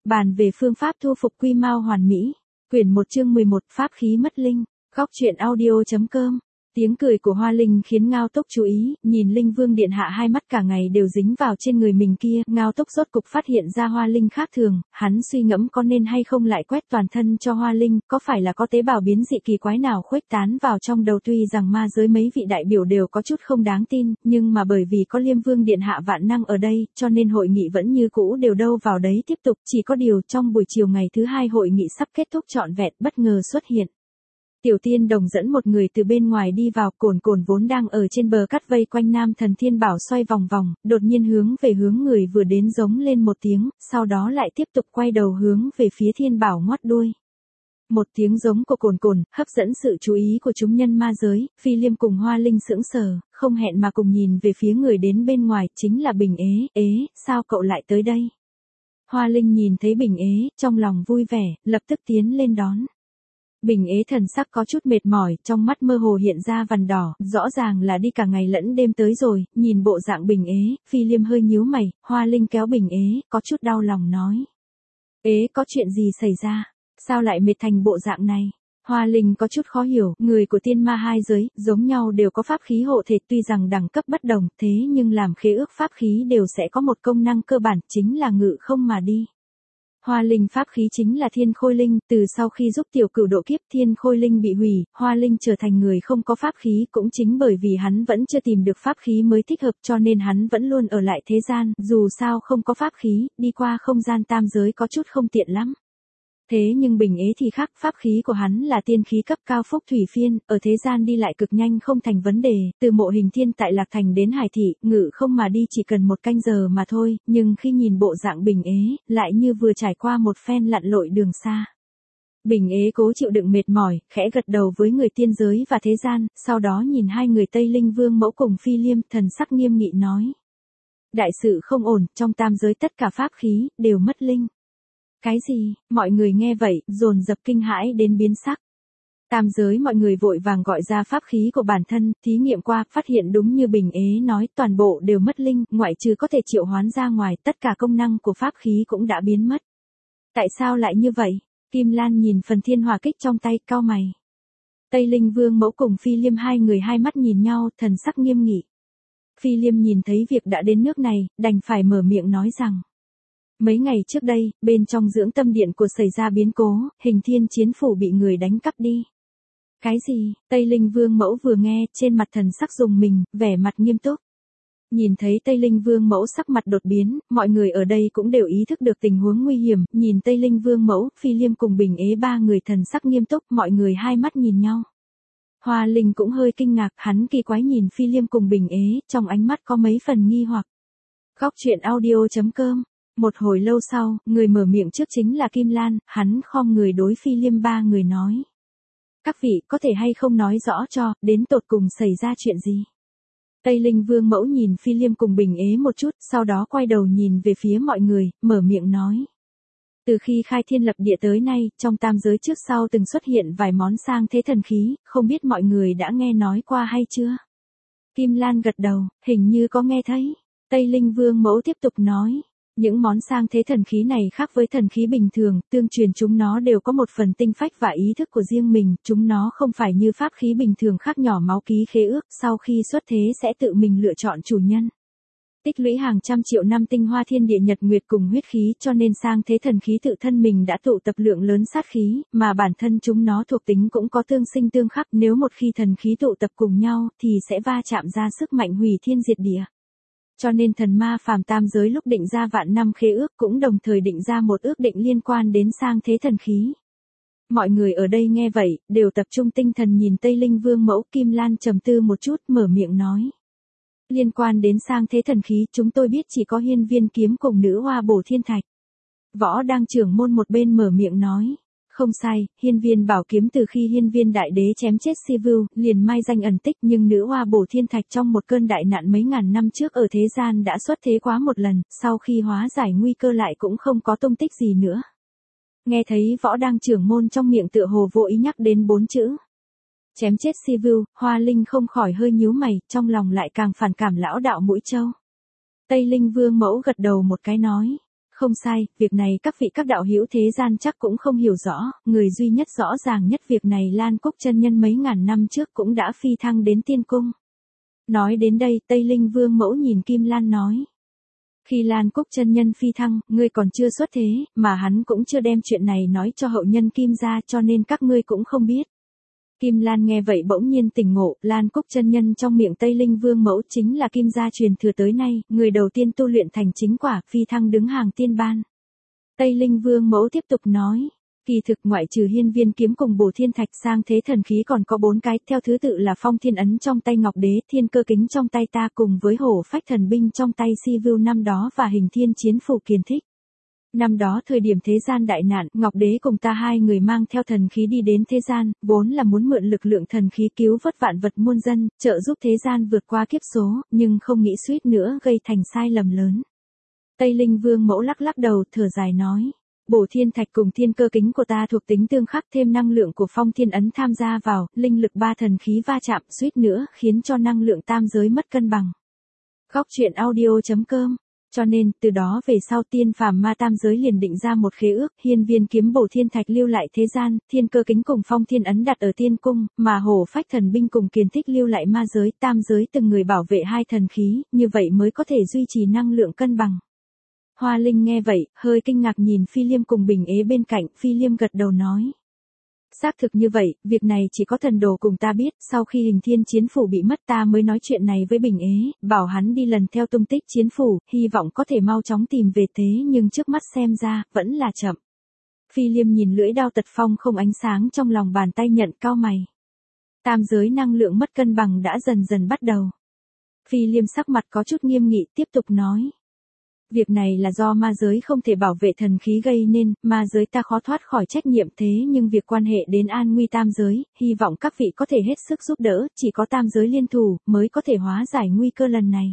Bàn về phương pháp thu phục quy mao hoàn mỹ. Quyển 1 chương 11 pháp khí mất linh. Góc truyện audio.com. Tiếng cười của Hoa Linh khiến Ngao Tốc chú ý, nhìn Linh Vương điện hạ hai mắt cả ngày đều dính vào trên người mình kia, Ngao Tốc rốt cục phát hiện ra Hoa Linh khác thường, hắn suy ngẫm có nên hay không lại quét toàn thân cho Hoa Linh, có phải là có tế bào biến dị kỳ quái nào khuếch tán vào trong đầu. Tuy rằng ma giới mấy vị đại biểu đều có chút không đáng tin, nhưng mà bởi vì có Liêm Vương điện hạ vạn năng ở đây, cho nên hội nghị vẫn như cũ đều đâu vào đấy tiếp tục, chỉ có điều trong buổi chiều ngày thứ hai hội nghị sắp kết thúc trọn vẹn, bất ngờ xuất hiện. Tiểu Tiên Đồng dẫn một người từ bên ngoài đi vào, Cồn Cồn vốn đang ở trên bờ cắt vây quanh Nam Thần Thiên Bảo xoay vòng vòng, đột nhiên hướng về hướng người vừa đến giống lên một tiếng, sau đó lại tiếp tục quay đầu hướng về phía Thiên Bảo ngoắt đuôi. Một tiếng giống của Cồn Cồn hấp dẫn sự chú ý của chúng nhân ma giới, Phi Liêm cùng Hoa Linh sững sờ, không hẹn mà cùng nhìn về phía người đến bên ngoài, chính là Bình Ế. Sao cậu lại tới đây? Hoa Linh nhìn thấy Bình Ế, trong lòng vui vẻ, lập tức tiến lên đón. Bình Ế thần sắc có chút mệt mỏi, trong mắt mơ hồ hiện ra vằn đỏ, rõ ràng là đi cả ngày lẫn đêm tới rồi, nhìn bộ dạng Bình Ế, Phi Liêm hơi nhíu mày, Hoa Linh kéo Bình Ế, có chút đau lòng nói. Ế, có chuyện gì xảy ra? Sao lại mệt thành bộ dạng này? Hoa Linh có chút khó hiểu, người của tiên ma hai giới, giống nhau đều có pháp khí hộ thể, tuy rằng đẳng cấp bất đồng, thế nhưng làm khế ước pháp khí đều sẽ có một công năng cơ bản, chính là ngự không mà đi. Hoa Linh pháp khí chính là Thiên Khôi Linh, từ sau khi giúp tiểu cửu độ kiếp Thiên Khôi Linh bị hủy, Hoa Linh trở thành người không có pháp khí, cũng chính bởi vì hắn vẫn chưa tìm được pháp khí mới thích hợp cho nên hắn vẫn luôn ở lại thế gian, dù sao không có pháp khí, đi qua không gian tam giới có chút không tiện lắm. Thế nhưng Bình Ế thì khác, pháp khí của hắn là tiên khí cấp cao Phúc Thủy Phiên, ở thế gian đi lại cực nhanh không thành vấn đề, từ Mộ Hình Thiên tại Lạc Thành đến Hải Thị, ngự không mà đi chỉ cần 1 canh giờ mà thôi, nhưng khi nhìn bộ dạng Bình Ế, lại như vừa trải qua một phen lặn lội đường xa. Bình Ế cố chịu đựng mệt mỏi, khẽ gật đầu với người tiên giới và thế gian, sau đó nhìn hai người Tây Linh Vương mẫu cùng Phi Liêm, thần sắc nghiêm nghị nói. Đại sự không ổn, trong tam giới tất cả pháp khí, đều mất linh. Cái gì? Mọi người nghe vậy, dồn dập kinh hãi đến biến sắc. Tam giới mọi người vội vàng gọi ra pháp khí của bản thân, thí nghiệm qua, phát hiện đúng như Bình Ế nói, toàn bộ đều mất linh, ngoại trừ có thể triệu hoán ra ngoài, tất cả công năng của pháp khí cũng đã biến mất. Tại sao lại như vậy? Kim Lan nhìn phần thiên hỏa kích trong tay, cau mày. Tây Linh Vương mẫu cùng Phi Liêm hai người hai mắt nhìn nhau, thần sắc nghiêm nghị. Phi Liêm nhìn thấy việc đã đến nước này, đành phải mở miệng nói rằng. Mấy ngày trước đây, bên trong dưỡng tâm điện của xảy ra biến cố, Hình Thiên Chiến Phủ bị người đánh cắp đi. Cái gì? Tây Linh Vương mẫu vừa nghe, trên mặt thần sắc rùng mình, vẻ mặt nghiêm túc. Nhìn thấy Tây Linh Vương mẫu sắc mặt đột biến, mọi người ở đây cũng đều ý thức được tình huống nguy hiểm, nhìn Tây Linh Vương mẫu, Phi Liêm cùng Bình Ế ba người thần sắc nghiêm túc, mọi người hai mắt nhìn nhau. Hoa Linh cũng hơi kinh ngạc, hắn kỳ quái nhìn Phi Liêm cùng Bình Ế, trong ánh mắt có mấy phần nghi hoặc. Góc truyện audio.com. Một hồi lâu sau, người mở miệng trước chính là Kim Lan, hắn khom người đối Phi Liêm ba người nói. Các vị có thể hay không nói rõ cho, đến tột cùng xảy ra chuyện gì? Tây Linh Vương mẫu nhìn Phi Liêm cùng Bình Ế một chút, sau đó quay đầu nhìn về phía mọi người, mở miệng nói. Từ khi khai thiên lập địa tới nay, trong tam giới trước sau từng xuất hiện vài món sang thế thần khí, không biết mọi người đã nghe nói qua hay chưa? Kim Lan gật đầu, hình như có nghe thấy. Tây Linh Vương mẫu tiếp tục nói. Những món sang thế thần khí này khác với thần khí bình thường, tương truyền chúng nó đều có một phần tinh phách và ý thức của riêng mình, chúng nó không phải như pháp khí bình thường khác nhỏ máu ký khế ước, sau khi xuất thế sẽ tự mình lựa chọn chủ nhân. Tích lũy hàng trăm triệu năm tinh hoa thiên địa nhật nguyệt cùng huyết khí cho nên sang thế thần khí tự thân mình đã tụ tập lượng lớn sát khí, mà bản thân chúng nó thuộc tính cũng có tương sinh tương khắc, nếu một khi thần khí tụ tập cùng nhau thì sẽ va chạm ra sức mạnh hủy thiên diệt địa. Cho nên thần ma phàm tam giới lúc định ra vạn năm khế ước cũng đồng thời định ra một ước định liên quan đến sang thế thần khí. Mọi người ở đây nghe vậy, đều tập trung tinh thần nhìn Tây Linh Vương mẫu. Kim Lan trầm tư một chút, mở miệng nói. Liên quan đến sang thế thần khí, chúng tôi biết chỉ có Hiên Viên kiếm cùng nữ hoa bổ thiên thạch. Võ đang trưởng môn một bên mở miệng nói. Không sai, Hiên Viên bảo kiếm từ khi Hiên Viên đại đế chém chết Sivu, liền mai danh ẩn tích, nhưng nữ hoa bổ thiên thạch trong một cơn đại nạn mấy ngàn năm trước ở thế gian đã xuất thế quá một lần, sau khi hóa giải nguy cơ lại cũng không có tung tích gì nữa. Nghe thấy Võ đang trưởng môn trong miệng tựa hồ vô ý nhắc đến 4 chữ. Chém chết Sivu, Hoa Linh không khỏi hơi nhíu mày, trong lòng lại càng phản cảm lão đạo Mũi Châu. Tây Linh Vương mẫu gật đầu một cái nói. Không sai, việc này các vị các đạo hữu thế gian chắc cũng không hiểu rõ, người duy nhất rõ ràng nhất việc này Lan Cúc chân nhân mấy ngàn năm trước cũng đã phi thăng đến tiên cung. Nói đến đây, Tây Linh Vương mẫu nhìn Kim Lan nói. Khi Lan Cúc chân nhân phi thăng, ngươi còn chưa xuất thế, mà hắn cũng chưa đem chuyện này nói cho hậu nhân Kim gia cho nên các ngươi cũng không biết. Kim Lan nghe vậy bỗng nhiên tỉnh ngộ, Lan Cúc chân nhân trong miệng Tây Linh Vương mẫu chính là Kim gia truyền thừa tới nay, người đầu tiên tu luyện thành chính quả, phi thăng đứng hàng tiên ban. Tây Linh Vương mẫu tiếp tục nói, kỳ thực ngoại trừ hiên viên kiếm cùng bổ thiên thạch sang thế thần khí còn có 4 cái, theo thứ tự là phong thiên ấn trong tay Ngọc Đế, thiên cơ kính trong tay ta cùng với hổ phách thần binh trong tay Si Vưu năm đó và hình thiên chiến phủ Kiền Thích. Năm đó thời điểm thế gian đại nạn, Ngọc Đế cùng ta hai người mang theo thần khí đi đến thế gian, vốn là muốn mượn lực lượng thần khí cứu vớt vạn vật muôn dân, trợ giúp thế gian vượt qua kiếp số, nhưng không nghĩ suýt nữa gây thành sai lầm lớn. Tây Linh Vương mẫu lắc lắc đầu, thở dài nói. Bổ thiên thạch cùng thiên cơ kính của ta thuộc tính tương khắc thêm năng lượng của phong thiên ấn tham gia vào, linh lực 3 thần khí va chạm suýt nữa khiến cho năng lượng tam giới mất cân bằng. Góc truyện audio.com. Cho nên, từ đó về sau tiên phàm ma tam giới liền định ra một khế ước, hiên viên kiếm bổ thiên thạch lưu lại thế gian, thiên cơ kính cùng phong thiên ấn đặt ở tiên cung, mà hổ phách thần binh cùng Kiền Thích lưu lại ma giới, tam giới từng người bảo vệ hai thần khí, như vậy mới có thể duy trì năng lượng cân bằng. Hoa Linh nghe vậy, hơi kinh ngạc nhìn Phi Liêm cùng Bình Ế bên cạnh, Phi Liêm gật đầu nói. Xác thực như vậy, việc này chỉ có thần đồ cùng ta biết, sau khi hình thiên chiến phủ bị mất ta mới nói chuyện này với Bình Ế, bảo hắn đi lần theo tung tích chiến phủ, hy vọng có thể mau chóng tìm về thế nhưng trước mắt xem ra, vẫn là chậm. Phi Liêm nhìn lưỡi đao tật phong không ánh sáng trong lòng bàn tay nhận cau mày. Tam giới năng lượng mất cân bằng đã dần dần bắt đầu. Phi Liêm sắc mặt có chút nghiêm nghị tiếp tục nói. Việc này là do ma giới không thể bảo vệ thần khí gây nên, ma giới ta khó thoát khỏi trách nhiệm thế nhưng việc quan hệ đến an nguy tam giới, hy vọng các vị có thể hết sức giúp đỡ, chỉ có tam giới liên thủ, mới có thể hóa giải nguy cơ lần này.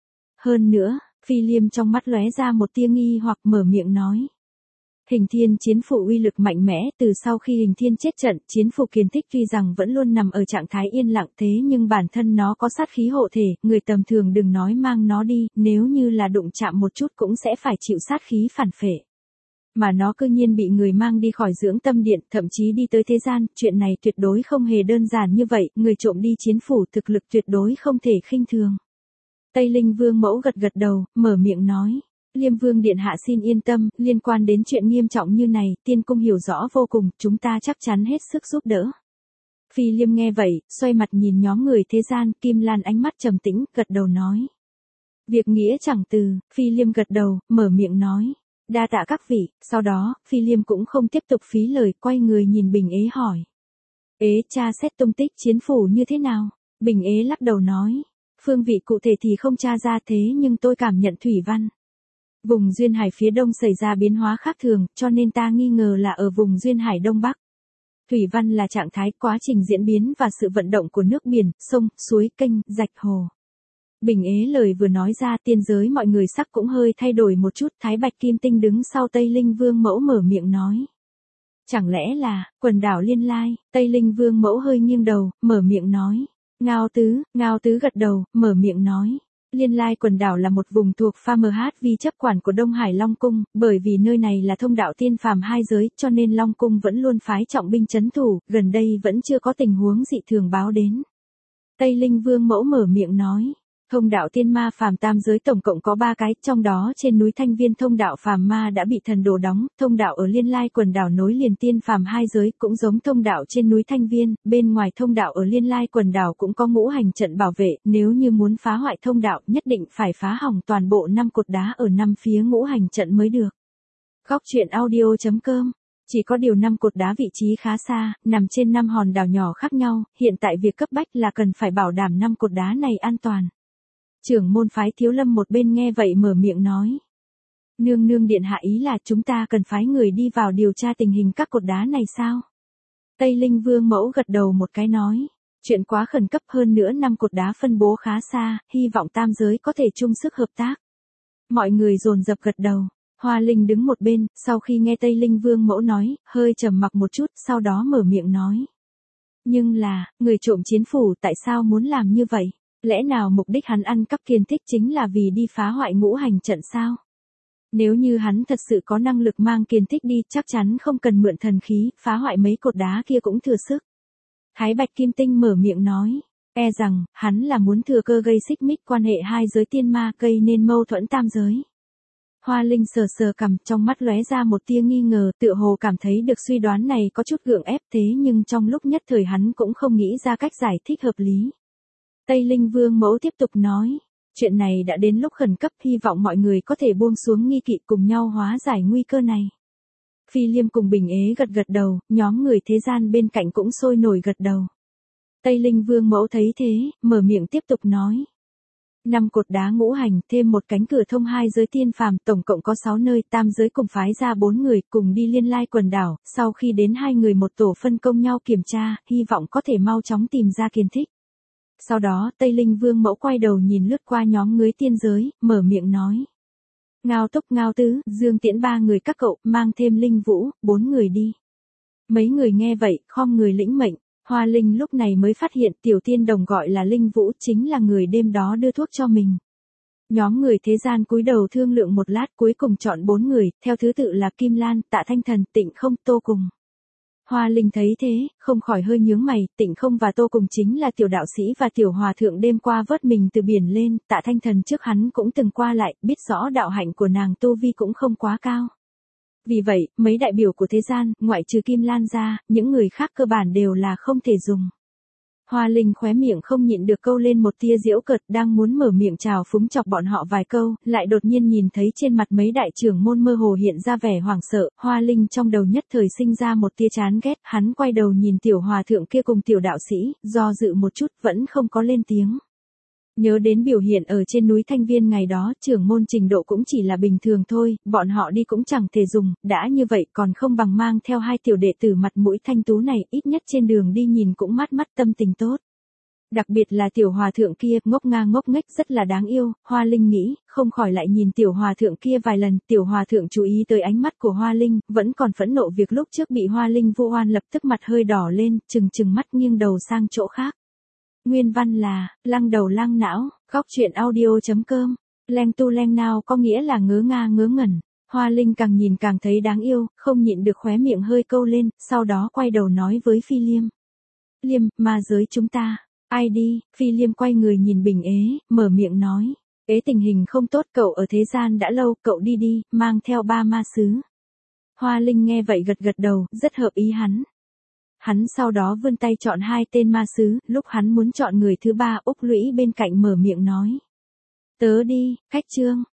Hơn nữa, Phi Liêm trong mắt lóe ra một tia nghi hoặc mở miệng nói. Hình thiên chiến phủ uy lực mạnh mẽ, từ sau khi hình thiên chết trận, chiến phủ Kiền Thích tuy rằng vẫn luôn nằm ở trạng thái yên lặng thế nhưng bản thân nó có sát khí hộ thể, người tầm thường đừng nói mang nó đi, nếu như là đụng chạm một chút cũng sẽ phải chịu sát khí phản phệ. Mà nó cư nhiên bị người mang đi khỏi dưỡng tâm điện, thậm chí đi tới thế gian, chuyện này tuyệt đối không hề đơn giản như vậy, người trộm đi chiến phủ thực lực tuyệt đối không thể khinh thường. Tây Linh Vương mẫu gật gật đầu, mở miệng nói. Liêm Vương điện hạ xin yên tâm, liên quan đến chuyện nghiêm trọng như này, tiên cung hiểu rõ vô cùng, chúng ta chắc chắn hết sức giúp đỡ. Phi Liêm nghe vậy, xoay mặt nhìn nhóm người thế gian, Kim Lan ánh mắt trầm tĩnh, gật đầu nói. Việc nghĩa chẳng từ, Phi Liêm gật đầu, mở miệng nói. Đa tạ các vị, sau đó, Phi Liêm cũng không tiếp tục phí lời, quay người nhìn Bình Ế hỏi. Ế tra xét tung tích chiến phủ như thế nào? Bình Ế lắc đầu nói. Phương vị cụ thể thì không tra ra thế nhưng tôi cảm nhận thủy văn. Vùng duyên hải phía đông xảy ra biến hóa khác thường, cho nên ta nghi ngờ là ở vùng duyên hải đông bắc. Thủy văn là trạng thái, quá trình diễn biến và sự vận động của nước biển, sông, suối, kênh, rạch hồ. Bình Ế lời vừa nói ra tiên giới mọi người sắc cũng hơi thay đổi một chút, Thái Bạch Kim Tinh đứng sau Tây Linh Vương mẫu mở miệng nói. Chẳng lẽ là, quần đảo Liên Lai, Tây Linh Vương mẫu hơi nghiêng đầu, mở miệng nói. Ngao Tứ gật đầu, mở miệng nói. Liên Lai quần đảo là một vùng thuộc pha MHV chấp quản của Đông Hải Long Cung, bởi vì nơi này là thông đạo tiên phàm hai giới, cho nên Long Cung vẫn luôn phái trọng binh trấn thủ, gần đây vẫn chưa có tình huống dị thường báo đến. Tây Linh Vương mẫu mở miệng nói. Thông đạo tiên ma phàm tam giới tổng cộng có 3 cái, trong đó trên núi Thanh Viên thông đạo phàm ma đã bị thần đồ đóng, thông đạo ở Liên Lai quần đảo nối liền tiên phàm hai giới cũng giống thông đạo trên núi Thanh Viên, bên ngoài thông đạo ở Liên Lai quần đảo cũng có ngũ hành trận bảo vệ, nếu như muốn phá hoại thông đạo nhất định phải phá hỏng toàn bộ 5 cột đá ở 5 phía ngũ hành trận mới được. Góc truyện audio.com. Chỉ có điều 5 cột đá vị trí khá xa, nằm trên 5 hòn đảo nhỏ khác nhau, hiện tại việc cấp bách là cần phải bảo đảm 5 cột đá này an toàn. Trưởng môn phái Thiếu Lâm một bên nghe vậy mở miệng nói. Nương điện hạ ý là chúng ta cần phái người đi vào điều tra tình hình các cột đá này sao? Tây Linh Vương mẫu gật đầu một cái nói. Chuyện quá khẩn cấp hơn nữa 5 cột đá phân bố khá xa, hy vọng tam giới có thể chung sức hợp tác. Mọi người dồn dập gật đầu. Hoa Linh đứng một bên, sau khi nghe Tây Linh Vương mẫu nói, hơi trầm mặc một chút, sau đó mở miệng nói. Nhưng là, người trộm chiến phủ tại sao muốn làm như vậy? Lẽ nào mục đích hắn ăn cắp Kiền Thích chính là vì đi phá hoại ngũ hành trận sao? Nếu như hắn thật sự có năng lực mang kiền thích đi, chắc chắn không cần mượn thần khí, phá hoại mấy cột đá kia cũng thừa sức. Thái Bạch Kim Tinh mở miệng nói, e rằng, hắn là muốn thừa cơ gây xích mích quan hệ hai giới tiên ma, gây nên mâu thuẫn tam giới. Hoa Linh sờ sờ cằm, trong mắt lóe ra một tia nghi ngờ, tựa hồ cảm thấy được suy đoán này có chút gượng ép, thế nhưng trong lúc nhất thời hắn cũng không nghĩ ra cách giải thích hợp lý. Tây Linh Vương mẫu tiếp tục nói, chuyện này đã đến lúc khẩn cấp, hy vọng mọi người có thể buông xuống nghi kỵ, cùng nhau hóa giải nguy cơ này. Phi Liêm cùng Bình Ế gật gật đầu, nhóm người thế gian bên cạnh cũng sôi nổi gật đầu. Tây Linh Vương mẫu thấy thế, mở miệng tiếp tục nói. 5 cột đá ngũ hành, thêm một cánh cửa thông hai giới tiên phàm, tổng cộng có 6 nơi, tam giới cùng phái ra 4 người, cùng đi Liên Lai quần đảo, sau khi đến 2 người một tổ phân công nhau kiểm tra, hy vọng có thể mau chóng tìm ra kiên thích. Sau đó, Tây Linh Vương mẫu quay đầu nhìn lướt qua nhóm ngưới tiên giới, mở miệng nói. Ngao Túc, Ngao Tứ, Dương Tiễn 3 người các cậu, mang thêm Linh Vũ, 4 người đi. Mấy người nghe vậy, khom người lĩnh mệnh. Hoa Linh lúc này mới phát hiện tiểu tiên đồng gọi là Linh Vũ chính là người đêm đó đưa thuốc cho mình. Nhóm người thế gian cúi đầu thương lượng một lát, cuối cùng chọn 4 người, theo thứ tự là Kim Lan, Tạ Thanh Thần, Tịnh Không, Tô Cùng. Hoa Linh thấy thế, không khỏi hơi nhướng mày, Tịnh Không và Tô Cùng chính là tiểu đạo sĩ và tiểu hòa thượng đêm qua vớt mình từ biển lên, Tạ Thanh Thần trước hắn cũng từng qua lại, biết rõ đạo hạnh của nàng tu vi cũng không quá cao. Vì vậy, mấy đại biểu của thế gian, ngoại trừ Kim Lan ra, những người khác cơ bản đều là không thể dùng. Hoa Linh khóe miệng không nhịn được câu lên một tia giễu cợt, đang muốn mở miệng chào phúng chọc bọn họ vài câu, lại đột nhiên nhìn thấy trên mặt mấy đại trưởng môn mơ hồ hiện ra vẻ hoảng sợ, Hoa Linh trong đầu nhất thời sinh ra một tia chán ghét, hắn quay đầu nhìn tiểu hòa thượng kia cùng tiểu đạo sĩ, do dự một chút, vẫn không có lên tiếng. Nhớ đến biểu hiện ở trên núi Thanh Viên ngày đó, trưởng môn trình độ cũng chỉ là bình thường thôi, bọn họ đi cũng chẳng thể dùng, đã như vậy còn không bằng mang theo 2 tiểu đệ tử mặt mũi thanh tú này, ít nhất trên đường đi nhìn cũng mát mắt tâm tình tốt. Đặc biệt là tiểu hòa thượng kia, ngốc ngang ngốc nghếch rất là đáng yêu, Hoa Linh nghĩ, không khỏi lại nhìn tiểu hòa thượng kia vài lần, tiểu hòa thượng chú ý tới ánh mắt của Hoa Linh, vẫn còn phẫn nộ việc lúc trước bị Hoa Linh vu oan, lập tức mặt hơi đỏ lên, trừng mắt nghiêng đầu sang chỗ khác. Nguyên văn là, lăng đầu lăng não, góc truyện audio.com, leng tu leng nào có nghĩa là ngớ nga ngớ ngẩn. Hoa Linh càng nhìn càng thấy đáng yêu, không nhịn được khóe miệng hơi câu lên, sau đó quay đầu nói với Phi Liêm. Liêm, ma giới chúng ta, ai đi, Phi Liêm quay người nhìn Bình Ế, mở miệng nói. Ế tình hình không tốt, cậu ở thế gian đã lâu, cậu đi đi, mang theo 3 ma sứ. Hoa Linh nghe vậy gật gật đầu, rất hợp ý hắn. Hắn sau đó vươn tay chọn 2 tên ma sứ, lúc hắn muốn chọn người thứ 3, Úc Lũy bên cạnh mở miệng nói. Tớ đi, khách trương,